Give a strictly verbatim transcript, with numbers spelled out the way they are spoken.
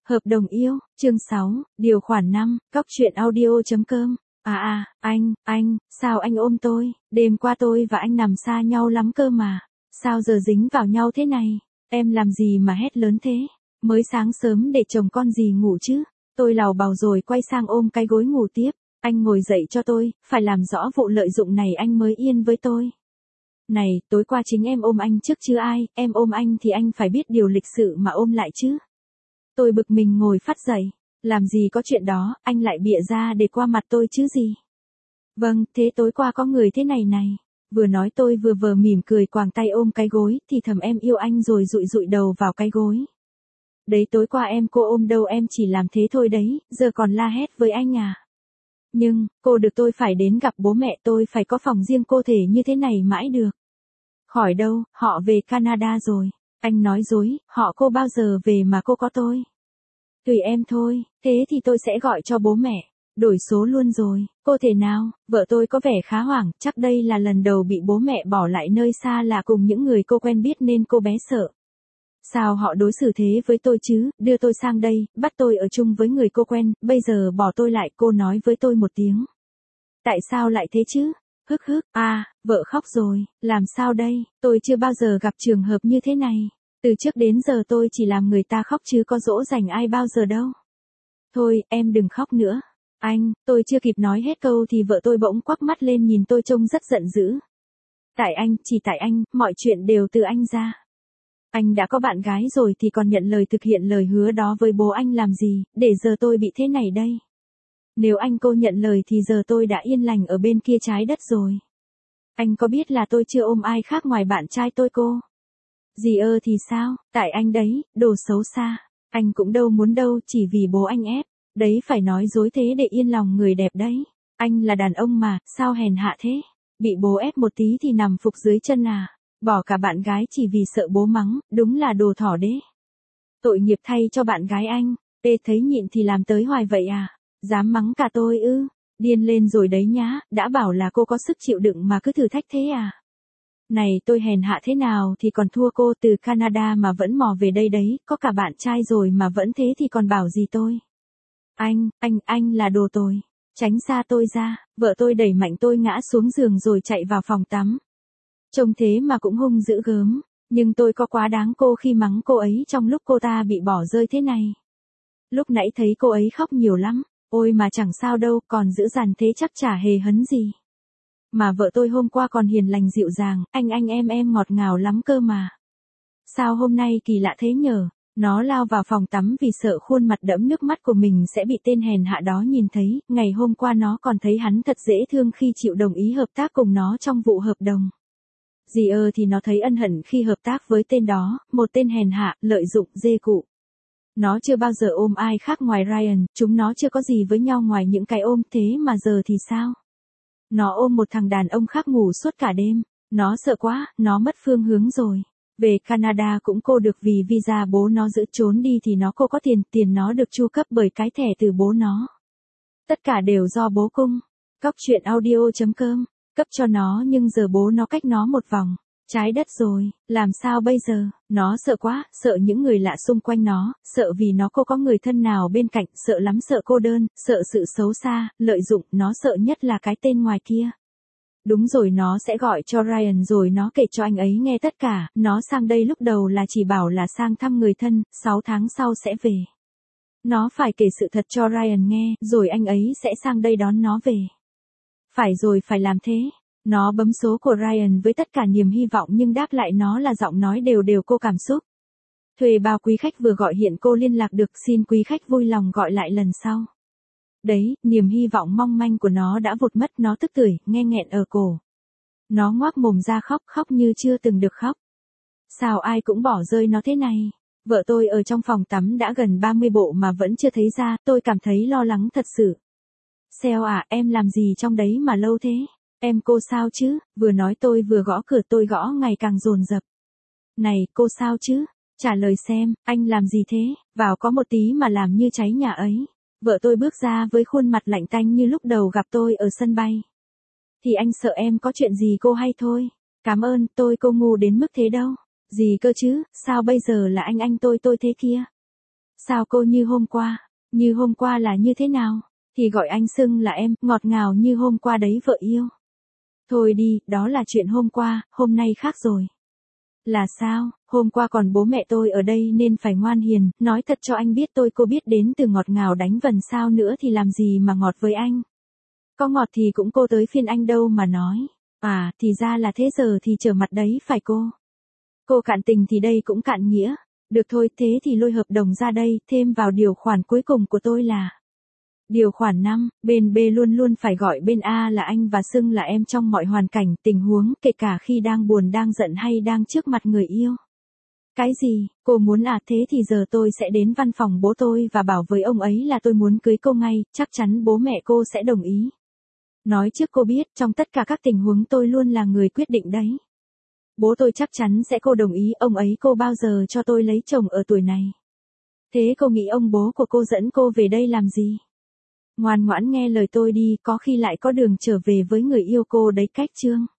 Hợp đồng yêu, chương sáu, điều khoản năm, cóc truyện audio.com. À à, anh, anh, sao anh ôm tôi, đêm qua tôi và anh nằm xa nhau lắm cơ mà, sao giờ dính vào nhau thế này, em làm gì mà hét lớn thế, mới sáng sớm để chồng con gì ngủ chứ, tôi lào bào rồi quay sang ôm cái gối ngủ tiếp, anh ngồi dậy cho tôi, phải làm rõ vụ lợi dụng này anh mới yên với tôi. Này, tối qua chính em ôm anh trước chứ ai, em ôm anh thì anh phải biết điều lịch sự mà ôm lại chứ. Tôi bực mình ngồi phát dậy, làm gì có chuyện đó, anh lại bịa ra để qua mặt tôi chứ gì. Vâng, thế tối qua có người thế này này, vừa nói tôi vừa vờ mỉm cười quàng tay ôm cái gối, thì thầm em yêu anh rồi dụi dụi đầu vào cái gối. Đấy tối qua em cô ôm đâu em chỉ làm thế thôi đấy, giờ còn la hét với anh à. Nhưng, cô được tôi phải đến gặp bố mẹ tôi phải có phòng riêng cô thể như thế này mãi được. Khỏi đâu, họ về Canada rồi. Anh nói dối, họ cô bao giờ về mà cô có tôi. Tùy em thôi, thế thì tôi sẽ gọi cho bố mẹ. Đổi số luôn rồi, cô thể nào, vợ tôi có vẻ khá hoảng, chắc đây là lần đầu bị bố mẹ bỏ lại nơi xa lạ cùng những người cô quen biết nên cô bé sợ. Sao họ đối xử thế với tôi chứ, đưa tôi sang đây, bắt tôi ở chung với người cô quen, bây giờ bỏ tôi lại, cô nói với tôi một tiếng. Tại sao lại thế chứ? Hức hức, à, vợ khóc rồi, làm sao đây, tôi chưa bao giờ gặp trường hợp như thế này. Từ trước đến giờ tôi chỉ làm người ta khóc chứ có dỗ dành ai bao giờ đâu. Thôi, em đừng khóc nữa. Anh, tôi chưa kịp nói hết câu thì vợ tôi bỗng quắc mắt lên nhìn tôi trông rất giận dữ. Tại anh, chỉ tại anh, mọi chuyện đều từ anh ra. Anh đã có bạn gái rồi thì còn nhận lời thực hiện lời hứa đó với bố anh làm gì, để giờ tôi bị thế này đây. Nếu anh cô nhận lời thì giờ tôi đã yên lành ở bên kia trái đất rồi. Anh có biết là tôi chưa ôm ai khác ngoài bạn trai tôi cô? Dì ơ thì sao, tại anh đấy, đồ xấu xa. Anh cũng đâu muốn đâu, chỉ vì bố anh ép. Đấy phải nói dối thế để yên lòng người đẹp đấy. Anh là đàn ông mà, sao hèn hạ thế? Bị bố ép một tí thì nằm phục dưới chân à? Bỏ cả bạn gái chỉ vì sợ bố mắng, đúng là đồ thỏ đấy. Tội nghiệp thay cho bạn gái anh. Ê thấy nhịn thì làm tới hoài vậy à? Dám mắng cả tôi ư? Điên lên rồi đấy nhá, đã bảo là cô có sức chịu đựng mà cứ thử thách thế à? Này tôi hèn hạ thế nào thì còn thua cô, từ Canada mà vẫn mò về đây đấy, có cả bạn trai rồi mà vẫn thế thì còn bảo gì tôi. Anh, anh, anh là đồ tồi. Tránh xa tôi ra, vợ tôi đẩy mạnh tôi ngã xuống giường rồi chạy vào phòng tắm. Trông thế mà cũng hung dữ gớm, nhưng tôi có quá đáng cô khi mắng cô ấy trong lúc cô ta bị bỏ rơi thế này. Lúc nãy thấy cô ấy khóc nhiều lắm, ôi mà chẳng sao đâu, còn dữ dằn thế chắc chả hề hấn gì. Mà vợ tôi hôm qua còn hiền lành dịu dàng, anh anh em em ngọt ngào lắm cơ mà. Sao hôm nay kỳ lạ thế nhở? Nó lao vào phòng tắm vì sợ khuôn mặt đẫm nước mắt của mình sẽ bị tên hèn hạ đó nhìn thấy, ngày hôm qua nó còn thấy hắn thật dễ thương khi chịu đồng ý hợp tác cùng nó trong vụ hợp đồng. Dì ơ thì nó thấy ân hận khi hợp tác với tên đó, một tên hèn hạ, lợi dụng, dê cụ. Nó chưa bao giờ ôm ai khác ngoài Ryan, chúng nó chưa có gì với nhau ngoài những cái ôm, thế mà giờ thì sao? Nó ôm một thằng đàn ông khác ngủ suốt cả đêm, nó sợ quá, nó mất phương hướng rồi. Về Canada cũng cô được vì visa bố nó giữ, trốn đi thì nó cô có tiền, tiền nó được chu cấp bởi cái thẻ từ bố nó. Tất cả đều do bố cung. Cóc truyện audio.com, cấp cho nó nhưng giờ bố nó cách nó một vòng. Trái đất rồi, làm sao bây giờ, nó sợ quá, sợ những người lạ xung quanh nó, sợ vì nó cô có người thân nào bên cạnh, sợ lắm, sợ cô đơn, sợ sự xấu xa, lợi dụng, nó sợ nhất là cái tên ngoài kia. Đúng rồi, nó sẽ gọi cho Ryan rồi nó kể cho anh ấy nghe tất cả, nó sang đây lúc đầu là chỉ bảo là sang thăm người thân, sáu tháng sau sẽ về. Nó phải kể sự thật cho Ryan nghe, rồi anh ấy sẽ sang đây đón nó về. Phải rồi, phải làm thế. Nó bấm số của Ryan với tất cả niềm hy vọng nhưng đáp lại nó là giọng nói đều đều cô cảm xúc. Thuê bao quý khách vừa gọi hiện cô liên lạc được, xin quý khách vui lòng gọi lại lần sau. Đấy, niềm hy vọng mong manh của nó đã vụt mất, nó tức tưởi, nghe nghẹn ở cổ. Nó ngoác mồm ra khóc, khóc như chưa từng được khóc. Sao ai cũng bỏ rơi nó thế này? Vợ tôi ở trong phòng tắm đã gần ba mươi bộ mà vẫn chưa thấy ra, tôi cảm thấy lo lắng thật sự. Seo à, em làm gì trong đấy mà lâu thế? Em cô sao chứ? Vừa nói tôi vừa gõ cửa, tôi gõ ngày càng dồn dập. Này, cô sao chứ? Trả lời xem, anh làm gì thế? Vào có một tí mà làm như cháy nhà ấy. Vợ tôi bước ra với khuôn mặt lạnh tanh như lúc đầu gặp tôi ở sân bay. Thì anh sợ em có chuyện gì cô hay thôi. Cảm ơn, tôi cô ngu đến mức thế đâu. Gì cơ chứ, sao bây giờ là anh anh tôi tôi thế kia? Sao cô như hôm qua? Như hôm qua là như thế nào? Thì gọi anh xưng là em, ngọt ngào như hôm qua đấy vợ yêu. Thôi đi, đó là chuyện hôm qua, hôm nay khác rồi. Là sao, hôm qua còn bố mẹ tôi ở đây nên phải ngoan hiền, nói thật cho anh biết tôi cô biết đến từ ngọt ngào đánh vần sao nữa thì làm gì mà ngọt với anh. Có ngọt thì cũng cô tới phiên anh đâu mà nói. À, thì ra là thế giờ thì trở mặt đấy phải cô. Cô cạn tình thì đây cũng cạn nghĩa. Được thôi, thế thì lôi hợp đồng ra đây, thêm vào điều khoản cuối cùng của tôi là. Điều khoản năm, bên B luôn luôn phải gọi bên A là anh và xưng là em trong mọi hoàn cảnh, tình huống, kể cả khi đang buồn, đang giận hay đang trước mặt người yêu. Cái gì, cô muốn à? Thế thì giờ tôi sẽ đến văn phòng bố tôi và bảo với ông ấy là tôi muốn cưới cô ngay, chắc chắn bố mẹ cô sẽ đồng ý. Nói trước cô biết, trong tất cả các tình huống tôi luôn là người quyết định đấy. Bố tôi chắc chắn sẽ cô đồng ý, ông ấy cô bao giờ cho tôi lấy chồng ở tuổi này. Thế cô nghĩ ông bố của cô dẫn cô về đây làm gì? Ngoan ngoãn nghe lời tôi đi, có khi lại có đường trở về với người yêu cô đấy cách Trương.